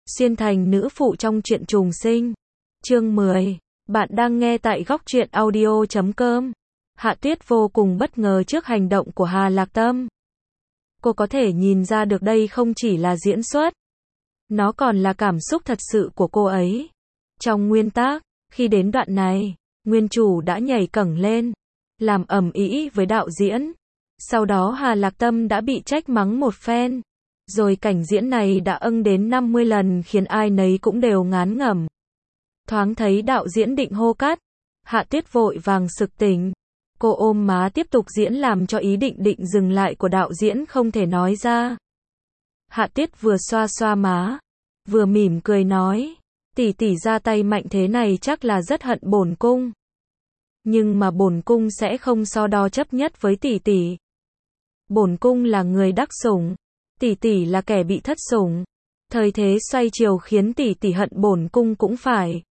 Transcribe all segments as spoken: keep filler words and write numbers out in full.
Xuyên thành nữ phụ trong truyện trùng sinh. Chương mười. Bạn đang nghe tại góc truyện audio chấm com. Hạ Tuyết vô cùng bất ngờ trước hành động của Hà Lạc Tâm. Cô có thể nhìn ra được đây không chỉ là diễn xuất. Nó còn là cảm xúc thật sự của cô ấy. Trong nguyên tác, khi đến đoạn này, nguyên chủ đã nhảy cẫng lên, làm ầm ĩ với đạo diễn. Sau đó Hà Lạc Tâm đã bị trách mắng một phen. Rồi cảnh diễn này đã âng đến năm mươi lần khiến ai nấy cũng đều ngán ngẩm. Thoáng thấy đạo diễn định hô cắt, Hạ Tuyết vội vàng sực tỉnh. Cô ôm má tiếp tục diễn làm cho ý định định dừng lại của đạo diễn không thể nói ra. Hạ Tuyết vừa xoa xoa má, vừa mỉm cười nói, tỷ tỷ ra tay mạnh thế này chắc là rất hận bổn cung. Nhưng mà bổn cung sẽ không so đo chấp nhất với tỷ tỷ. Bổn cung là người đắc sủng, tỷ tỷ là kẻ bị thất sủng. Thời thế xoay chiều khiến tỷ tỷ hận bổn cung cũng phải.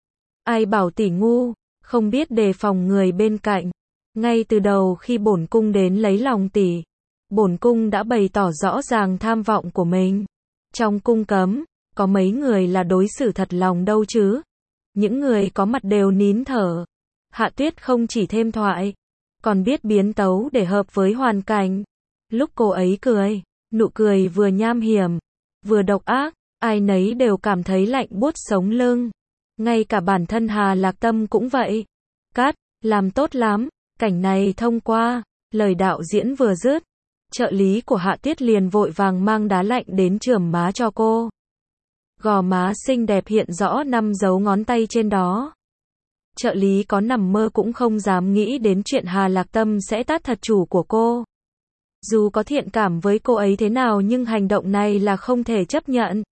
Ai bảo tỷ ngu, không biết đề phòng người bên cạnh. Ngay từ đầu khi bổn cung đến lấy lòng tỷ, bổn cung đã bày tỏ rõ ràng tham vọng của mình. Trong cung cấm, có mấy người là đối xử thật lòng đâu chứ. Những người có mặt đều nín thở. Hạ Tuyết không chỉ thêm thoại, còn biết biến tấu để hợp với hoàn cảnh. Lúc cô ấy cười, nụ cười vừa nham hiểm, vừa độc ác, ai nấy đều cảm thấy lạnh buốt sống lưng. Ngay cả bản thân Hà Lạc Tâm cũng vậy. Cắt, làm tốt lắm, cảnh này thông qua. Lời đạo diễn vừa dứt, trợ lý của Hạ Tuyết liền vội vàng mang đá lạnh đến chườm má cho cô. Gò má xinh đẹp hiện rõ năm dấu ngón tay trên đó. Trợ lý có nằm mơ cũng không dám nghĩ đến chuyện Hà Lạc Tâm sẽ tát thật chủ của cô. Dù có thiện cảm với cô ấy thế nào nhưng hành động này là không thể chấp nhận.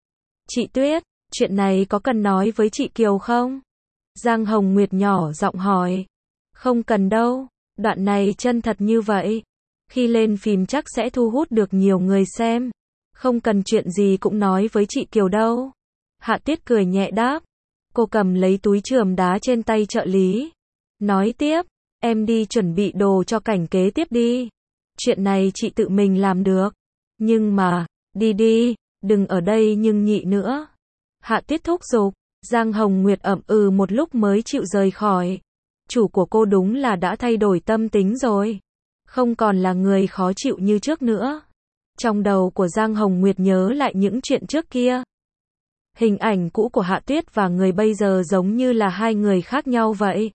Chị Tuyết, chuyện này có cần nói với chị Kiều không? Giang Hồng Nguyệt nhỏ giọng hỏi. Không cần đâu, đoạn này chân thật như vậy. Khi lên phim chắc sẽ thu hút được nhiều người xem. Không cần chuyện gì cũng nói với chị Kiều đâu. Hạ Tuyết cười nhẹ đáp. Cô cầm lấy túi chườm đá trên tay trợ lý. Nói tiếp, em đi chuẩn bị đồ cho cảnh kế tiếp đi. Chuyện này chị tự mình làm được. Nhưng mà, đi đi, đừng ở đây nhưng nhị nữa. Hạ Tuyết thúc giục. Giang Hồng Nguyệt ậm ừ một lúc mới chịu rời khỏi. Chủ của cô đúng là đã thay đổi tâm tính rồi. Không còn là người khó chịu như trước nữa. Trong đầu của Giang Hồng Nguyệt nhớ lại những chuyện trước kia. Hình ảnh cũ của Hạ Tuyết và người bây giờ giống như là hai người khác nhau vậy.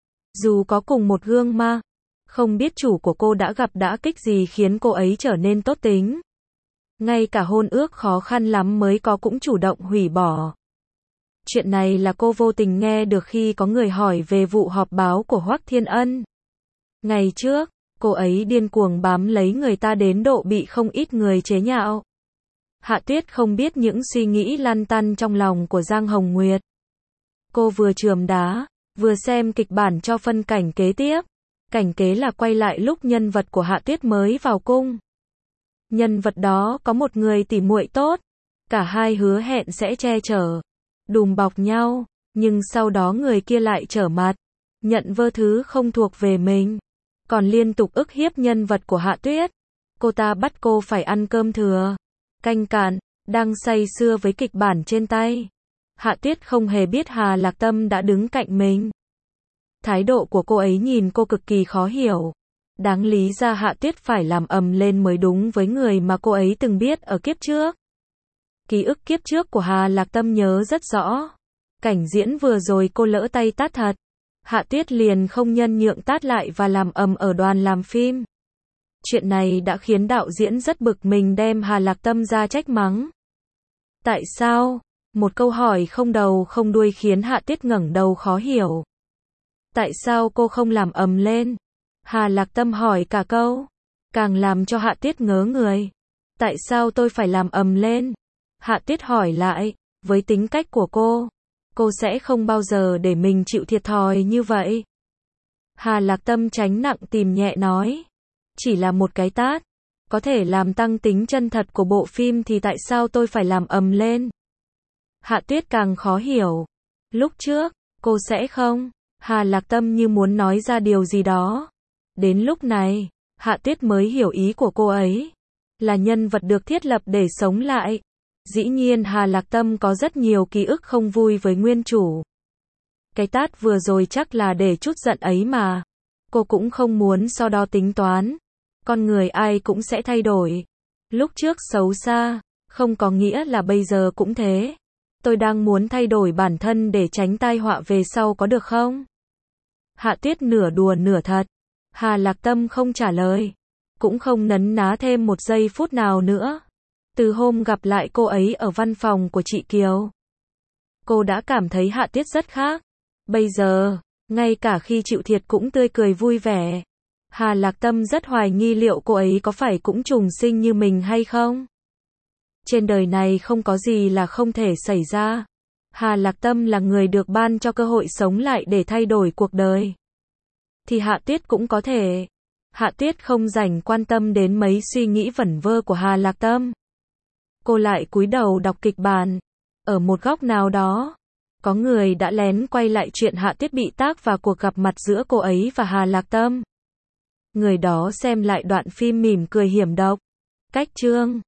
Dù có cùng một gương mà, không biết chủ của cô đã gặp đả kích gì khiến cô ấy trở nên tốt tính. Ngay cả hôn ước khó khăn lắm mới có cũng chủ động hủy bỏ. Chuyện này là cô vô tình nghe được khi có người hỏi về vụ họp báo của Hoắc Thiên Ân. Ngày trước, cô ấy điên cuồng bám lấy người ta đến độ bị không ít người chế nhạo. Hạ Tuyết không biết những suy nghĩ lăn tăn trong lòng của Giang Hồng Nguyệt. Cô vừa chườm đá, vừa xem kịch bản cho phân cảnh kế tiếp. Cảnh kế là quay lại lúc nhân vật của Hạ Tuyết mới vào cung. Nhân vật đó có một người tỉ muội tốt. Cả hai hứa hẹn sẽ che chở, đùm bọc nhau. Nhưng sau đó người kia lại trở mặt, nhận vơ thứ không thuộc về mình. Còn liên tục ức hiếp nhân vật của Hạ Tuyết. Cô ta bắt cô phải ăn cơm thừa, canh cạn, đang say sưa với kịch bản trên tay. Hạ Tuyết không hề biết Hà Lạc Tâm đã đứng cạnh mình. Thái độ của cô ấy nhìn cô cực kỳ khó hiểu. Đáng lý ra Hạ Tuyết phải làm ầm lên mới đúng với người mà cô ấy từng biết ở kiếp trước. Ký ức kiếp trước của Hà Lạc Tâm nhớ rất rõ. Cảnh diễn vừa rồi cô lỡ tay tát thật. Hạ Tuyết liền không nhân nhượng tát lại và làm ầm ở đoàn làm phim. Chuyện này đã khiến đạo diễn rất bực mình đem Hà Lạc Tâm ra trách mắng. Tại sao? Một câu hỏi không đầu không đuôi khiến Hạ Tuyết ngẩng đầu khó hiểu. Tại sao cô không làm ầm lên? Hà Lạc Tâm hỏi cả câu, càng làm cho Hạ Tuyết ngớ người. Tại sao tôi phải làm ầm lên? Hạ Tuyết hỏi lại, với tính cách của cô, cô sẽ không bao giờ để mình chịu thiệt thòi như vậy. Hà Lạc Tâm tránh nặng tìm nhẹ nói, chỉ là một cái tát, có thể làm tăng tính chân thật của bộ phim thì tại sao tôi phải làm ầm lên? Hạ Tuyết càng khó hiểu. Lúc trước, cô sẽ không. Hà Lạc Tâm như muốn nói ra điều gì đó. Đến lúc này, Hạ Tuyết mới hiểu ý của cô ấy. Là nhân vật được thiết lập để sống lại. Dĩ nhiên Hà Lạc Tâm có rất nhiều ký ức không vui với nguyên chủ. Cái tát vừa rồi chắc là để chút giận ấy mà. Cô cũng không muốn so đo tính toán. Con người ai cũng sẽ thay đổi. Lúc trước xấu xa, không có nghĩa là bây giờ cũng thế. Tôi đang muốn thay đổi bản thân để tránh tai họa về sau có được không? Hạ Tuyết nửa đùa nửa thật. Hà Lạc Tâm không trả lời. Cũng không nấn ná thêm một giây phút nào nữa. Từ hôm gặp lại cô ấy ở văn phòng của chị Kiều, cô đã cảm thấy Hạ Tuyết rất khác. Bây giờ, ngay cả khi chịu thiệt cũng tươi cười vui vẻ. Hà Lạc Tâm rất hoài nghi liệu cô ấy có phải cũng trùng sinh như mình hay không? Trên đời này không có gì là không thể xảy ra. Hà Lạc Tâm là người được ban cho cơ hội sống lại để thay đổi cuộc đời. Thì Hạ Tuyết cũng có thể. Hạ Tuyết không rảnh quan tâm đến mấy suy nghĩ vẩn vơ của Hà Lạc Tâm. Cô lại cúi đầu đọc kịch bản. Ở một góc nào đó, có người đã lén quay lại chuyện Hạ Tuyết bị tát và cuộc gặp mặt giữa cô ấy và Hà Lạc Tâm. Người đó xem lại đoạn phim mỉm cười hiểm độc. Cách chương